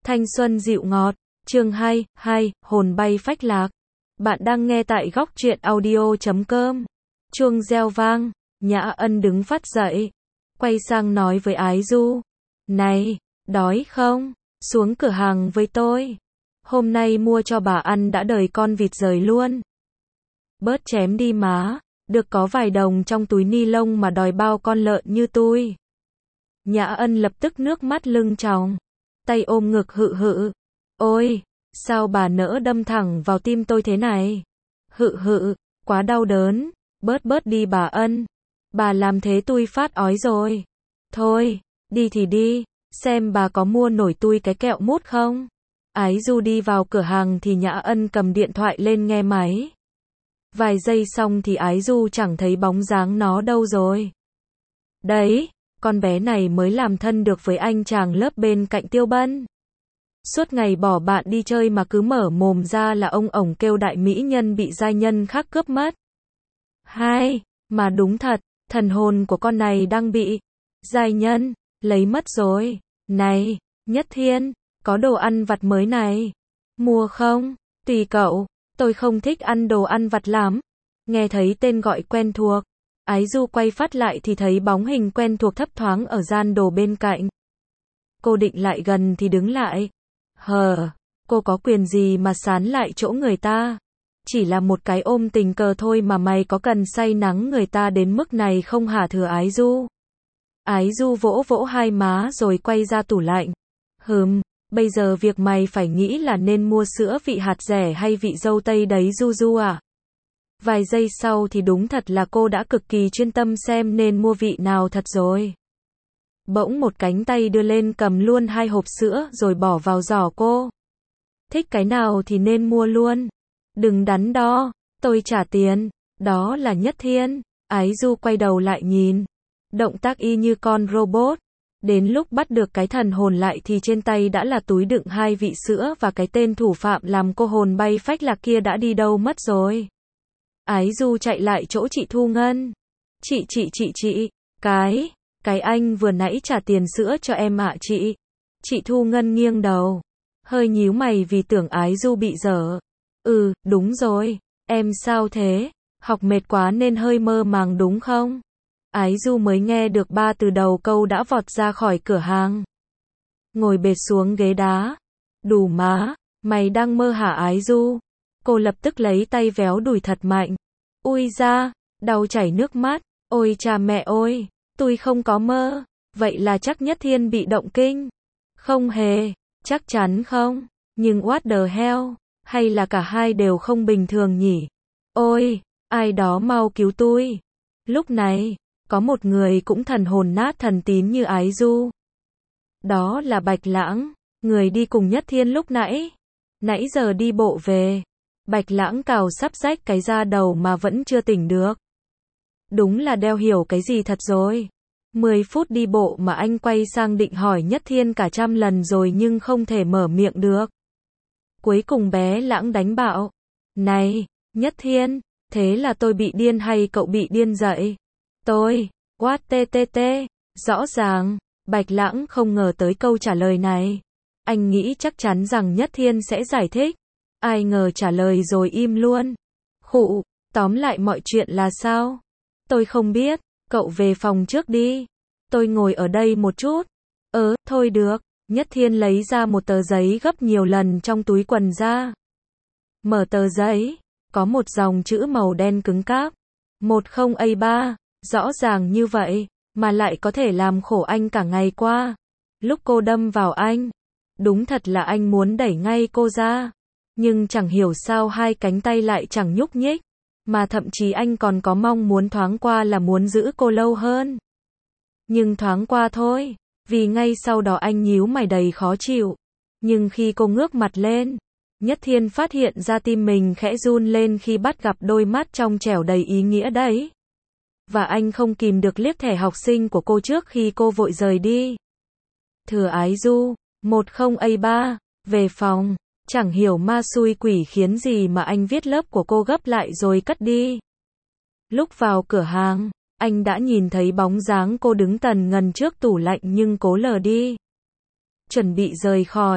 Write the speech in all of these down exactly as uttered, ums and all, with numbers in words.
Thanh xuân dịu ngọt, chương hai, hai, hồn bay phách lạc. Bạn đang nghe tại góc truyện audio chấm com. Chuông reo vang, Nhã Ân đứng phát dậy, quay sang nói với Ái Du. Này, đói không? Xuống cửa hàng với tôi. Hôm nay mua cho bà ăn đã đời con vịt rời luôn. Bớt chém đi má, được có vài đồng trong túi ni lông mà đòi bao con lợn như tôi. Nhã Ân lập tức nước mắt lưng tròng, tay ôm ngực hự hự. Ôi, sao bà nỡ đâm thẳng vào tim tôi thế này? Hự hự, quá đau đớn, bớt bớt đi bà Ân. Bà làm thế tôi phát ói rồi. Thôi, đi thì đi, xem bà có mua nổi tôi cái kẹo mút không? Ái Du đi vào cửa hàng thì Nhã Ân cầm điện thoại lên nghe máy. Vài giây xong thì Ái Du chẳng thấy bóng dáng nó đâu rồi. Đấy, con bé này mới làm thân được với anh chàng lớp bên cạnh Tiêu Bân. Suốt ngày bỏ bạn đi chơi mà cứ mở mồm ra là ông ổng kêu đại mỹ nhân bị giai nhân khác cướp mất. Hai, mà đúng thật, thần hồn của con này đang bị giai nhân lấy mất rồi. Này, Nhất Thiên, có đồ ăn vặt mới này. Mua không? Tùy cậu, tôi không thích ăn đồ ăn vặt lắm. Nghe thấy tên gọi quen thuộc, Ái Du quay phát lại thì thấy bóng hình quen thuộc thấp thoáng ở gian đồ bên cạnh. Cô định lại gần thì đứng lại. Hờ, cô có quyền gì mà sán lại chỗ người ta? Chỉ là một cái ôm tình cờ thôi mà mày có cần say nắng người ta đến mức này không hả thừa Ái Du? Ái Du vỗ vỗ hai má rồi quay ra tủ lạnh. Hừm, bây giờ việc mày phải nghĩ là nên mua sữa vị hạt rẻ hay vị dâu tây đấy Du Du à? Vài giây sau thì đúng thật là cô đã cực kỳ chuyên tâm xem nên mua vị nào thật rồi. Bỗng một cánh tay đưa lên cầm luôn hai hộp sữa rồi bỏ vào giỏ cô. Thích cái nào thì nên mua luôn. Đừng đắn đo, tôi trả tiền. Đó là Nhất Thiên. Ái Du quay đầu lại nhìn. Động tác y như con robot. Đến lúc bắt được cái thần hồn lại thì trên tay đã là túi đựng hai vị sữa và cái tên thủ phạm làm cô hồn bay phách lạc kia đã đi đâu mất rồi. Ái Du chạy lại chỗ chị Thu Ngân. Chị chị chị chị, cái, cái anh vừa nãy trả tiền sữa cho em ạ chị. Chị Thu Ngân nghiêng đầu, hơi nhíu mày vì tưởng Ái Du bị dở. Ừ, đúng rồi, em sao thế? Học mệt quá nên hơi mơ màng đúng không? Ái Du mới nghe được ba từ đầu câu đã vọt ra khỏi cửa hàng. Ngồi bệt xuống ghế đá. Đủ má, mày đang mơ hả Ái Du? Cô lập tức lấy tay véo đùi thật mạnh. Ui da, đau chảy nước mắt. Ôi cha mẹ ơi, tôi không có mơ. Vậy là chắc Nhất Thiên bị động kinh. Không hề, chắc chắn không. Nhưng what the hell, hay là cả hai đều không bình thường nhỉ? Ôi, ai đó mau cứu tôi. Lúc này, có một người cũng thần hồn nát thần tín như Ái Du. Đó là Bạch Lãng, người đi cùng Nhất Thiên lúc nãy. Nãy giờ đi bộ về. Bạch Lãng cào sắp rách cái da đầu mà vẫn chưa tỉnh được. Đúng là đeo hiểu cái gì thật rồi. Mười phút đi bộ mà anh quay sang định hỏi Nhất Thiên cả trăm lần rồi nhưng không thể mở miệng được. Cuối cùng bé Lãng đánh bạo. Này, Nhất Thiên, thế là tôi bị điên hay cậu bị điên dậy? Tôi, what ttt, rõ ràng, Bạch Lãng không ngờ tới câu trả lời này. Anh nghĩ chắc chắn rằng Nhất Thiên sẽ giải thích. Ai ngờ trả lời rồi im luôn. Khụ, tóm lại mọi chuyện là sao? Tôi không biết, cậu về phòng trước đi. Tôi ngồi ở đây một chút. Ờ, thôi được. Nhất Thiên lấy ra một tờ giấy gấp nhiều lần trong túi quần ra. Mở tờ giấy, có một dòng chữ màu đen cứng cáp. một không A ba, rõ ràng như vậy, mà lại có thể làm khổ anh cả ngày qua. Lúc cô đâm vào anh, đúng thật là anh muốn đẩy ngay cô ra. Nhưng chẳng hiểu sao hai cánh tay lại chẳng nhúc nhích, mà thậm chí anh còn có mong muốn thoáng qua là muốn giữ cô lâu hơn. Nhưng thoáng qua thôi, vì ngay sau đó anh nhíu mày đầy khó chịu. Nhưng khi cô ngước mặt lên, Nhất Thiên phát hiện ra tim mình khẽ run lên khi bắt gặp đôi mắt trong trẻo đầy ý nghĩa đấy. Và anh không kìm được liếc thẻ học sinh của cô trước khi cô vội rời đi. Thừa Ái Du, một không A ba, về phòng. Chẳng hiểu ma xui quỷ khiến gì mà anh viết lớp của cô gấp lại rồi cất đi. Lúc vào cửa hàng, anh đã nhìn thấy bóng dáng cô đứng tần ngần trước tủ lạnh nhưng cố lờ đi. Chuẩn bị rời khỏi,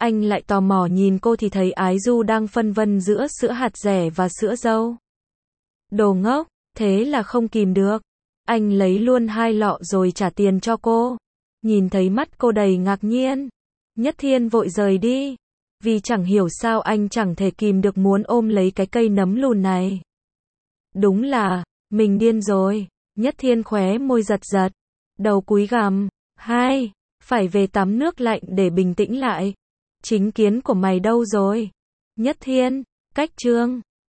Anh lại tò mò nhìn cô thì thấy Ái Du đang phân vân giữa sữa hạt dẻ và sữa dâu. Đồ ngốc, thế là không kìm được. Anh lấy luôn hai lọ rồi trả tiền cho cô. Nhìn thấy mắt cô đầy ngạc nhiên, Nhất Thiên vội rời đi. Vì chẳng hiểu sao anh chẳng thể kìm được muốn ôm lấy cái cây nấm lùn này. Đúng là, mình điên rồi. Nhất Thiên khóe môi giật giật. Đầu cúi gằm. Hai, phải về tắm nước lạnh để bình tĩnh lại. Chính kiến của mày đâu rồi? Nhất Thiên, cách chương.